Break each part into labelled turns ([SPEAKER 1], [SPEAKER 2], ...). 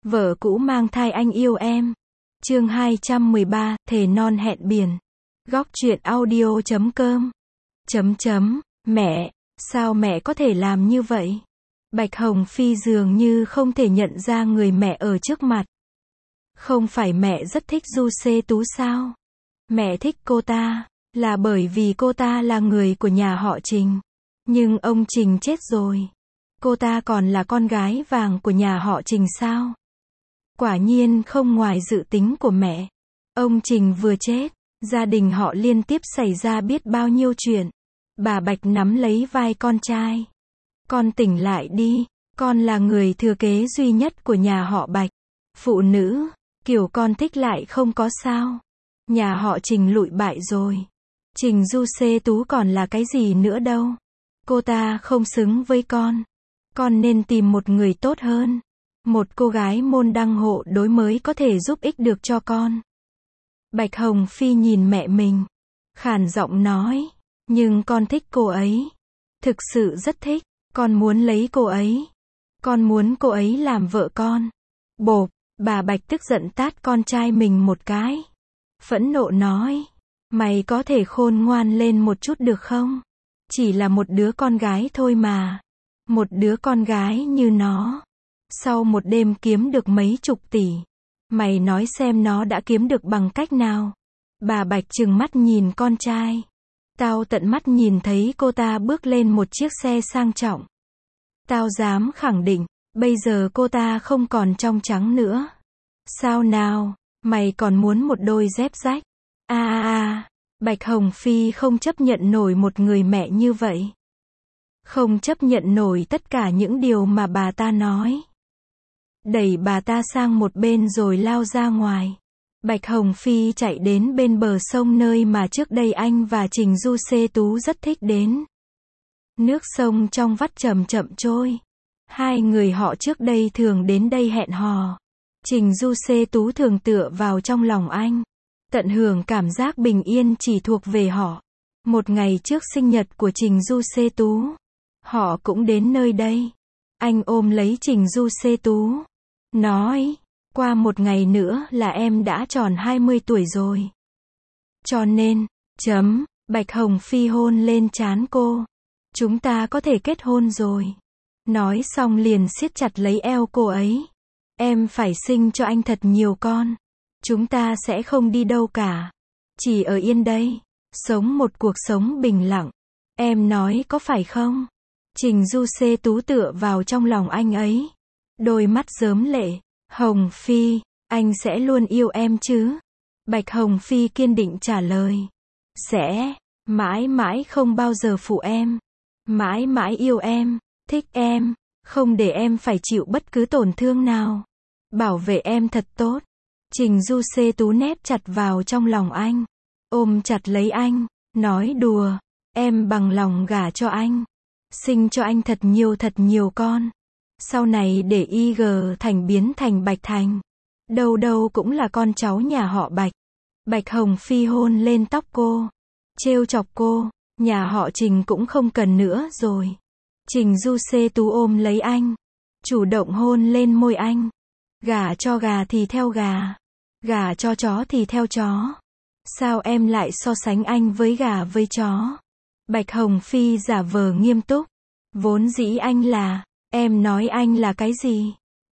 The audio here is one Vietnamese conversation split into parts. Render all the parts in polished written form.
[SPEAKER 1] Vợ cũ mang thai anh yêu em. Chương 213, thề non hẹn biển. Góc truyện audio.com. Mẹ, sao mẹ có thể làm như vậy? Bạch Hồng Phi dường như không thể nhận ra người mẹ ở trước mặt. Không phải mẹ rất thích Du Xê Tú sao? Mẹ thích cô ta, là bởi vì cô ta là người của nhà họ Trình. Nhưng ông Trình chết rồi. Cô ta còn là con gái vàng của nhà họ Trình sao? Quả nhiên không ngoài dự tính của mẹ. Ông Trình vừa chết, gia đình họ liên tiếp xảy ra biết bao nhiêu chuyện. Bà Bạch nắm lấy vai con trai. Con tỉnh lại đi, con là người thừa kế duy nhất của nhà họ Bạch. Phụ nữ, kiểu con thích lại không có sao. Nhà họ Trình lụi bại rồi. Trình Du Xê Tú còn là cái gì nữa đâu. Cô ta không xứng với con. Con nên tìm một người tốt hơn. Một cô gái môn đăng hộ đối mới có thể giúp ích được cho con. Bạch Hồng Phi nhìn mẹ mình, khàn giọng nói, nhưng con thích cô ấy. Thực sự rất thích, con muốn lấy cô ấy. Con muốn cô ấy làm vợ con. Bộp, bà Bạch tức giận tát con trai mình một cái. Phẫn nộ nói, mày có thể khôn ngoan lên một chút được không? Chỉ là một đứa con gái thôi mà. Một đứa con gái như nó. Sau một đêm kiếm được mấy chục tỷ. Mày nói xem nó đã kiếm được bằng cách nào? Bà Bạch trừng mắt nhìn con trai. Tao tận mắt nhìn thấy cô ta bước lên một chiếc xe sang trọng. Tao dám khẳng định, bây giờ cô ta không còn trong trắng nữa. Sao nào, mày còn muốn một đôi dép rách? Bạch Hồng Phi không chấp nhận nổi một người mẹ như vậy. Không chấp nhận nổi tất cả những điều mà bà ta nói. Đẩy bà ta sang một bên rồi lao ra ngoài. Bạch Hồng Phi chạy đến bên bờ sông nơi mà trước đây anh và Trình Du Xê Tú rất thích đến. Nước sông trong vắt chậm chậm trôi. Hai người họ trước đây thường đến đây hẹn hò. Trình Du Xê Tú thường tựa vào trong lòng anh. Tận hưởng cảm giác bình yên chỉ thuộc về họ. Một ngày trước sinh nhật của Trình Du Xê Tú, họ cũng đến nơi đây. Anh ôm lấy Trình Du Xê Tú, nói, qua một ngày nữa là em đã tròn 20 tuổi rồi. Cho nên, Bạch Hồng Phi hôn lên trán cô. Chúng ta có thể kết hôn rồi. Nói xong liền siết chặt lấy eo cô ấy. Em phải sinh cho anh thật nhiều con. Chúng ta sẽ không đi đâu cả. Chỉ ở yên đây. Sống một cuộc sống bình lặng. Em nói có phải không? Trình Du Xê Tú tựa vào trong lòng anh ấy. Đôi mắt rớm lệ. Hồng Phi, anh sẽ luôn yêu em chứ? Bạch Hồng Phi kiên định trả lời. Sẽ, mãi mãi không bao giờ phụ em. Mãi mãi yêu em, thích em, không để em phải chịu bất cứ tổn thương nào. Bảo vệ em thật tốt. Trình Du Xê Tú nép chặt vào trong lòng anh. Ôm chặt lấy anh, nói đùa. Em bằng lòng gả cho anh. Sinh cho anh thật nhiều con. Sau này để IG Thành biến thành Bạch Thành. Đâu đâu cũng là con cháu nhà họ Bạch. Bạch Hồng Phi hôn lên tóc cô. Trêu chọc cô. Nhà họ Trình cũng không cần nữa rồi. Trình Du Xê Tú ôm lấy anh. Chủ động hôn lên môi anh. Gả cho gà thì theo gà. Gả cho chó thì theo chó. Sao em lại so sánh anh với gà với chó? Bạch Hồng Phi giả vờ nghiêm túc. Vốn dĩ anh là, em nói anh là cái gì?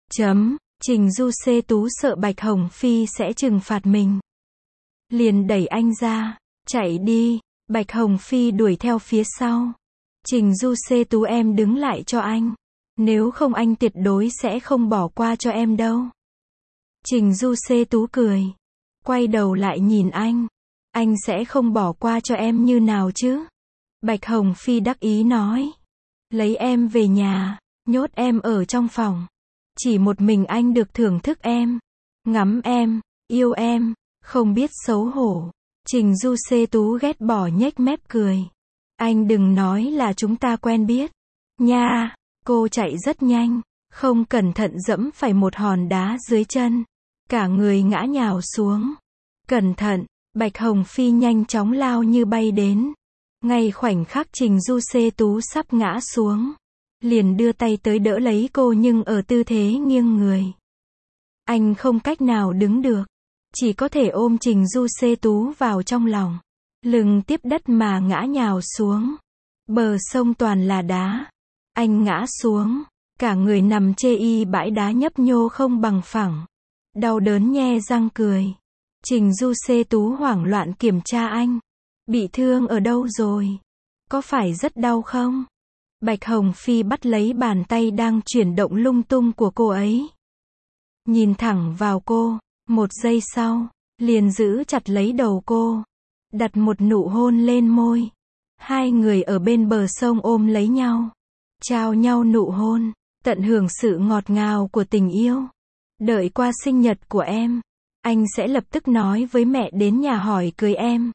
[SPEAKER 1] Trình Du Xê Tú sợ Bạch Hồng Phi sẽ trừng phạt mình. Liền đẩy anh ra, chạy đi. Bạch Hồng Phi đuổi theo phía sau. Trình Du Xê Tú em đứng lại cho anh. Nếu không anh tuyệt đối sẽ không bỏ qua cho em đâu. Trình Du Xê Tú cười. Quay đầu lại nhìn anh. Anh sẽ không bỏ qua cho em như nào chứ? Bạch Hồng Phi đắc ý nói. Lấy em về nhà, nhốt em ở trong phòng. Chỉ một mình anh được thưởng thức em, ngắm em, yêu em, không biết xấu hổ. Trình Du Xê Tú ghét bỏ nhếch mép cười. Anh đừng nói là chúng ta quen biết. Nha, cô chạy rất nhanh, không cẩn thận dẫm phải một hòn đá dưới chân. Cả người ngã nhào xuống. Cẩn thận, Bạch Hồng Phi nhanh chóng lao như bay đến. Ngay khoảnh khắc Trình Du Xê Tú sắp ngã xuống, liền đưa tay tới đỡ lấy cô nhưng ở tư thế nghiêng người. Anh không cách nào đứng được. Chỉ có thể ôm Trình Du Xê Tú vào trong lòng. Lưng tiếp đất mà ngã nhào xuống. Bờ sông toàn là đá. Anh ngã xuống. Cả người nằm chê y bãi đá nhấp nhô không bằng phẳng. Đau đớn nhe răng cười. Trình Du Xê Tú hoảng loạn kiểm tra anh. Bị thương ở đâu rồi? Có phải rất đau không? Bạch Hồng Phi bắt lấy bàn tay đang chuyển động lung tung của cô ấy. Nhìn thẳng vào cô. Một giây sau, liền giữ chặt lấy đầu cô. Đặt một nụ hôn lên môi. Hai người ở bên bờ sông ôm lấy nhau. Trao nhau nụ hôn. Tận hưởng sự ngọt ngào của tình yêu. Đợi qua sinh nhật của em. Anh sẽ lập tức nói với mẹ đến nhà hỏi cưới em.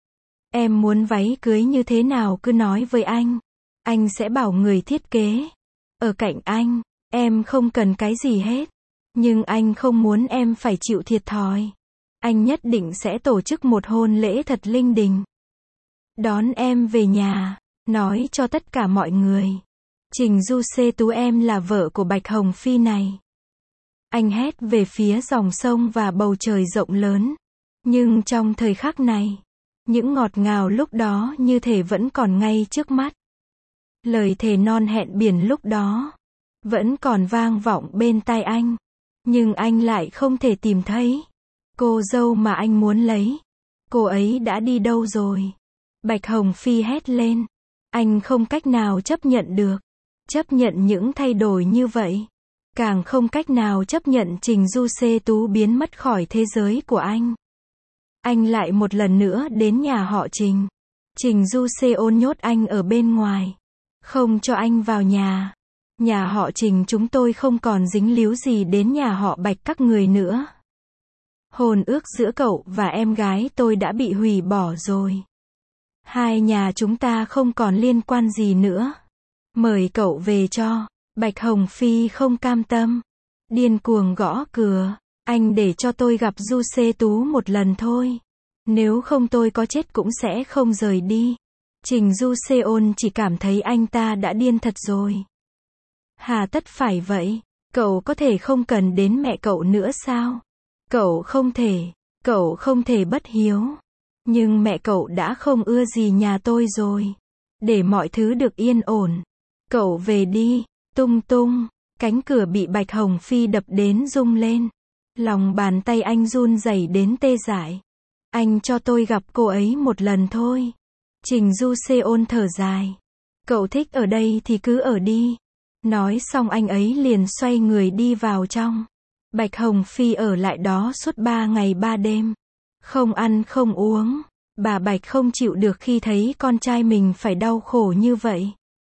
[SPEAKER 1] Em muốn váy cưới như thế nào cứ nói với anh. Anh sẽ bảo người thiết kế. Ở cạnh anh, em không cần cái gì hết. Nhưng anh không muốn em phải chịu thiệt thòi. Anh nhất định sẽ tổ chức một hôn lễ thật linh đình. Đón em về nhà, nói cho tất cả mọi người. Trình Du Xê Tú em là vợ của Bạch Hồng Phi này. Anh hét về phía dòng sông và bầu trời rộng lớn. Nhưng trong thời khắc này, những ngọt ngào lúc đó như thể vẫn còn ngay trước mắt. Lời thề non hẹn biển lúc đó vẫn còn vang vọng bên tai anh. Nhưng anh lại không thể tìm thấy cô dâu mà anh muốn lấy. Cô ấy đã đi đâu rồi? Bạch Hồng Phi hét lên. Anh không cách nào chấp nhận được. Chấp nhận những thay đổi như vậy. Càng không cách nào chấp nhận Trình Du Xê Tú biến mất khỏi thế giới của anh. Anh lại một lần nữa đến nhà họ Trình. Trình Du Xê ôn nhốt anh ở bên ngoài. Không cho anh vào nhà. Nhà họ Trình chúng tôi không còn dính líu gì đến nhà họ Bạch các người nữa. Hôn ước giữa cậu và em gái tôi đã bị hủy bỏ rồi. Hai nhà chúng ta không còn liên quan gì nữa. Mời cậu về cho. Bạch Hồng Phi không cam tâm. Điên cuồng gõ cửa. Anh để cho tôi gặp Du Xê Tú một lần thôi. Nếu không tôi có chết cũng sẽ không rời đi. Trình Du Xê ôn chỉ cảm thấy anh ta đã điên thật rồi. Hà tất phải vậy? Cậu có thể không cần đến mẹ cậu nữa sao? Cậu không thể bất hiếu. Nhưng mẹ cậu đã không ưa gì nhà tôi rồi. Để mọi thứ được yên ổn. Cậu về đi. Tung tung. Cánh cửa bị Bạch Hồng Phi đập đến rung lên. Lòng bàn tay anh run rẩy đến tê dại. Anh cho tôi gặp cô ấy một lần thôi. Trình Du Xê ôn thở dài. Cậu thích ở đây thì cứ ở đi. Nói xong anh ấy liền xoay người đi vào trong. Bạch Hồng Phi ở lại đó suốt 3 ngày 3 đêm. Không ăn không uống. Bà Bạch không chịu được khi thấy con trai mình phải đau khổ như vậy.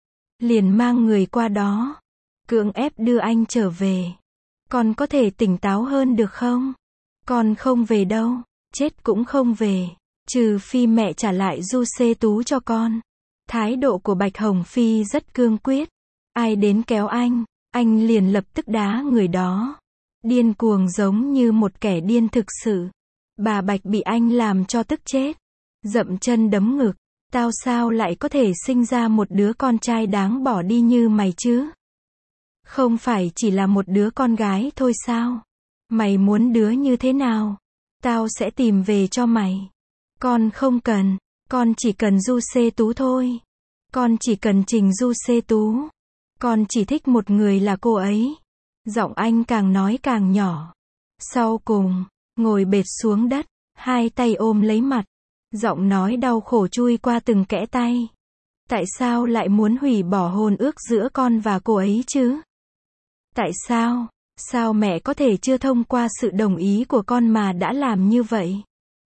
[SPEAKER 1] Liền mang người qua đó. Cưỡng ép đưa anh trở về. Con có thể tỉnh táo hơn được không? Con không về đâu. Chết cũng không về. Trừ phi mẹ trả lại Du Xê Tú cho con. Thái độ của Bạch Hồng Phi rất cương quyết. Ai đến kéo anh liền lập tức đá người đó. Điên cuồng giống như một kẻ điên thực sự. Bà Bạch bị anh làm cho tức chết. Dậm chân đấm ngực. Tao sao lại có thể sinh ra một đứa con trai đáng bỏ đi như mày chứ? Không phải chỉ là một đứa con gái thôi sao? Mày muốn đứa như thế nào? Tao sẽ tìm về cho mày. Con không cần. Con chỉ cần Du Xê Tú thôi. Con chỉ cần Trình Du Xê Tú. Con chỉ thích một người là cô ấy. Giọng anh càng nói càng nhỏ. Sau cùng, ngồi bệt xuống đất, hai tay ôm lấy mặt. Giọng nói đau khổ chui qua từng kẽ tay. Tại sao lại muốn hủy bỏ hôn ước giữa con và cô ấy chứ? Tại sao? Sao mẹ có thể chưa thông qua sự đồng ý của con mà đã làm như vậy?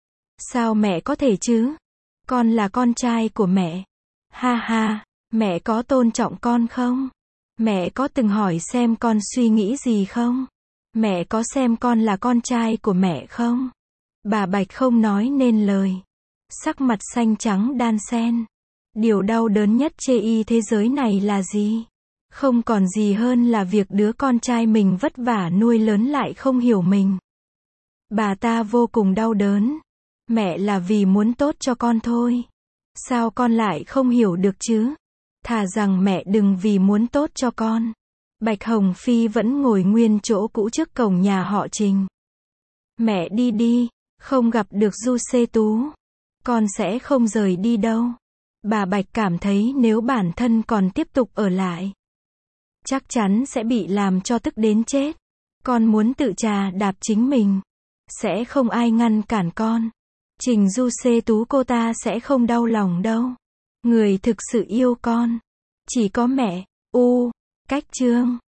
[SPEAKER 1] Sao mẹ có thể chứ? Con là con trai của mẹ. Ha ha, mẹ có tôn trọng con không? Mẹ có từng hỏi xem con suy nghĩ gì không? Mẹ có xem con là con trai của mẹ không? Bà Bạch không nói nên lời. Sắc mặt xanh trắng đan xen. Điều đau đớn nhất chê y thế giới này là gì? Không còn gì hơn là việc đứa con trai mình vất vả nuôi lớn lại không hiểu mình. Bà ta vô cùng đau đớn. Mẹ là vì muốn tốt cho con thôi. Sao con lại không hiểu được chứ? Thà rằng mẹ đừng vì muốn tốt cho con. Bạch Hồng Phi vẫn ngồi nguyên chỗ cũ trước cổng nhà họ Trình. Mẹ đi đi, không gặp được Du Xê Tú. Con sẽ không rời đi đâu. Bà Bạch cảm thấy nếu bản thân còn tiếp tục ở lại, chắc chắn sẽ bị làm cho tức đến chết. Con muốn tự trà đạp chính mình. Sẽ không ai ngăn cản con. Trình Du Xê Tú cô ta sẽ không đau lòng đâu. Người thực sự yêu con chỉ có mẹ. Cách chương